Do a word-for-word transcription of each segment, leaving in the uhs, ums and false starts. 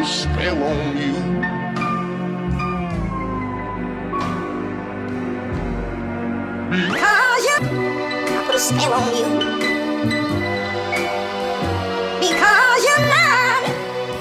a spell on you. Because you, I put a spell on you. Because you're mine.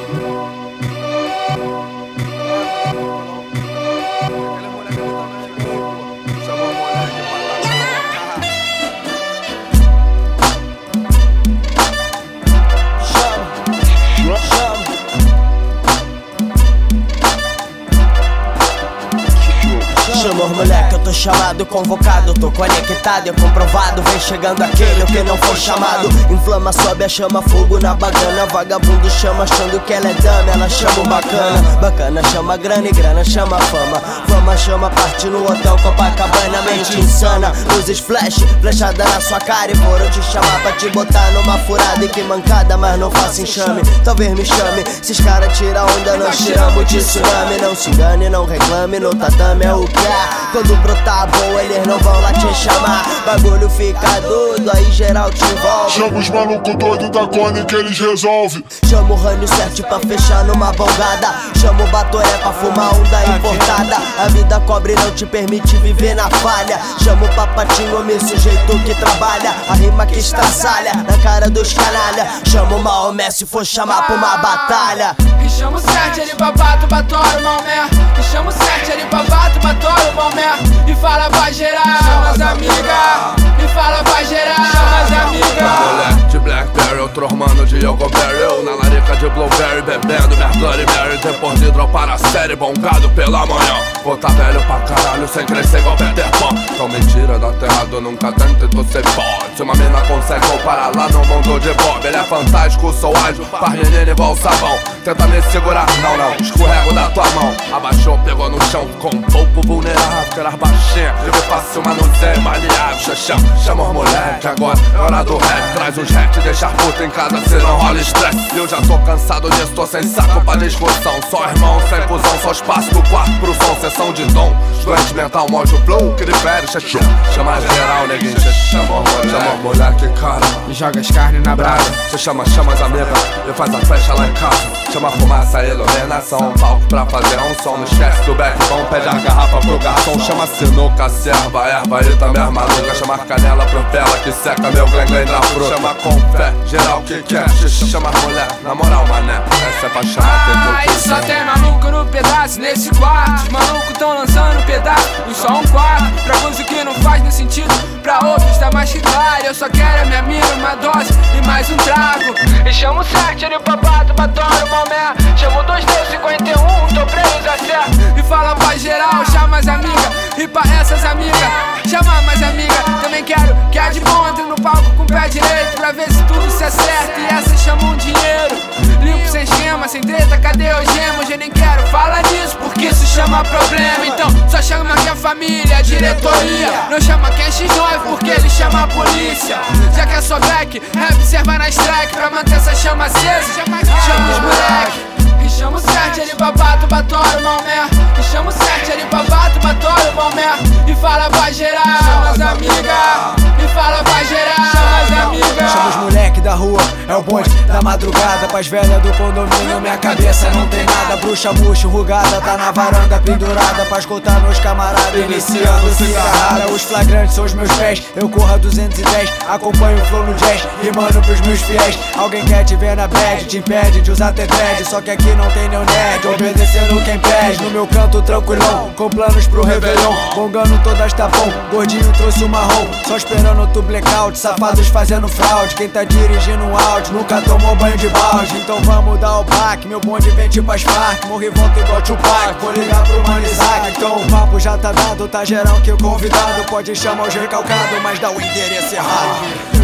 Chama os moleque, eu tô chamado, convocado, tô conectado, é comprovado. Vem chegando aquele que não foi chamado. Inflama, sobe a chama, fogo na bacana. Vagabundo chama achando que ela é dama, ela chama o bacana. Bacana chama grana e grana chama fama. Fama chama parte no hotel Copacabana. Mente insana, luzes flash, flechada na sua cara. E foram te chamar pra te botar numa furada. E que mancada, mas não faça enxame. Talvez me chame, se os caras tiram onda, nós tiramos de tsunami. Não se engane, não reclame, no tatame é o que é. Quando brotar boa, eles não vão lá te chamar. Bagulho fica doido, aí geral te envolve. Chama os malucos doidos da Cone que eles resolvem. Chama o Rânio Sete pra fechar numa bongada. Chama o Batoré pra fumar um da importada. A vida cobre não te permite viver na falha. Chama o Papatinho, homem sujeito que trabalha. A rima que estraçalha na cara dos canalha. Chama o Maomé se for chamar pra uma batalha. E chama o Sete ali pra bato, batório, Maomé. E chama o Sete ali pra bato, batório, Maomé. E fala pra geral, chama as amigas. E fala pra geral, chama as amigas. Moleque de Blackberry, outro mano de Yogoberry. Eu na larica de Blueberry, bebendo minha Bloody Mary. Depois de dropar a série, bongado pela manhã. Vou tá velho pra caralho, sem crescer igual Peter Pan. Então mentira da terra do nunca tente, tu cê pode. Se uma mina consegue comparar lá no mundo de Bob. Ele é fantástico, sou ágil, faz menino igual sabão. Tenta me segurar, não, não, escorrego da tua mão. Abaixou, pegou no chão, com um pouco vulnerável. Queras baixinha, eu me faço manuseio maleável. Xaxão, chama os moleque, agora é hora do rap. Traz uns rap, deixa a puta em casa, se não rola estresse. Eu já tô cansado disso, tô sem saco pra discussão. Só irmão, sem cuzão, só espaço do quarto pro som. Sessão de dom, doente mental, mostra o flow que libere, xaxão. Chama geral, neguinho, chama os moleque. Chama os moleque, cara, e joga as carnes na brasa. Cê chama, chama as amigas, e faz a festa lá em casa. Chama a fumaça, iluminação, palco pra fazer um som. Não esquece do backbone, pede a garrafa pro garçom. Chama sinuca, serva, erva e também as malucas. Chama canela pro pela que seca meu glen glen na fruta. Chama com fé, geral que quer. Chama as mulher, na moral mané, essa é pra chamar ah, tempo. E só tem maluco no pedaço nesse quarto. Os malucos tão lançando pedaço em só um quarto. Pra alguns o que não faz nem sentido, pra outros tá mais que claro. Eu só quero a minha mina, uma dose e mais um trago. E chama o Sete ali pra bato, batório, Maomé. Chama o dois D cinquenta e um, tô preso a certo. E fala pra geral, chama as amigas. E pra essas amigas, chama mais amiga. Também quero que a de bom entre no palco com o pé direito, pra ver se tudo se acerta. E essas chamam dinheiro, limpo sem esquema, sem treta, cadê o gema? Hoje eu nem quero falar disso, porque isso chama problema. Então só chama que a família, a diretoria. Não chama quem é X nove, porque ele chama a polícia. Já que é só black, rap serva na strike, pra manter essa chama acesa. Chama os moleque. E chama o Sete ali pra bato, batório, Maomé. E chama o Sete ali pra bato, batório, Maomé. E fala pra geral, chama as amigas. E fala pra geral, chama as amigas. Chama os moleque da rua, é o bonde da madrugada. Pras velhas do condomínio, minha cabeça não tem nada. Bruxa murcha, rugada, tá na varanda pendurada. Pra escutar meus camaradas, iniciando cigarrada. Os flagrantes são os meus pés, eu corro a duzentos e dez. Acompanho o flow no jazz, rimando pros meus fiéis. Alguém quer te ver na bad, te impede de usar T-Dread. Só que aqui não tem nenhum nerd, obedecendo quem pede. No meu canto tranquilão, com planos pro Réveillon. Bongando todas tá bom, gordinho trouxe o marrom. Só esperando outro blackout, safados fazendo fraude. Quem tá dirigindo um áudio, nunca tomou banho de balde. Então vamos dar o baque, meu bonde vem tipo as Farc. Morri e volta igual Tupac, vou ligar pro Mano Isaac. Então o papo já tá dado, tá geral que o convidado pode chamar os recalcados, mas dá o endereço errado.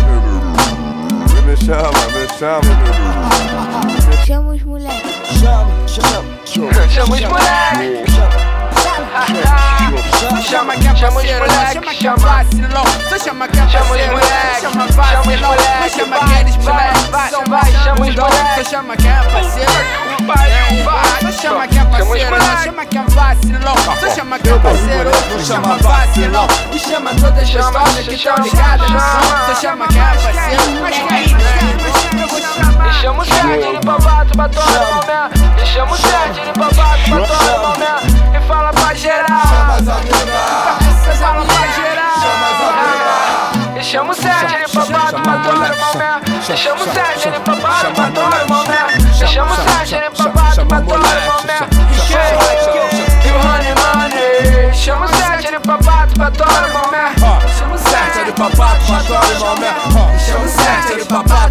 Me chama, me chama. Chama os moleque. Chama, chama, Chama os moleque. Chama que é parceiro, não chama que é vacilão. Só chama que é parceiro, não chama vacilão. Não chama que eles moleque, são vacilão. Só chama que é parceiro, só chama que é parceiro, não chama que é vacilão. Só chama que é parceiro, não chama vacilão. E chama todas as histórias que tão ligadas no som. Só chama que é parceiro, mas que é. E chama o Sete, ele pra bato, batório, Maomé. E chama Chama o sete, ele papado pra todo o momento. Chama o sete, ele papado pra todo o momento. E o Honey Money. Chama o sete, ele papado pra todo o momento. Chama o sete, ele papado pra todo o momento. Chama o sete, ele papado.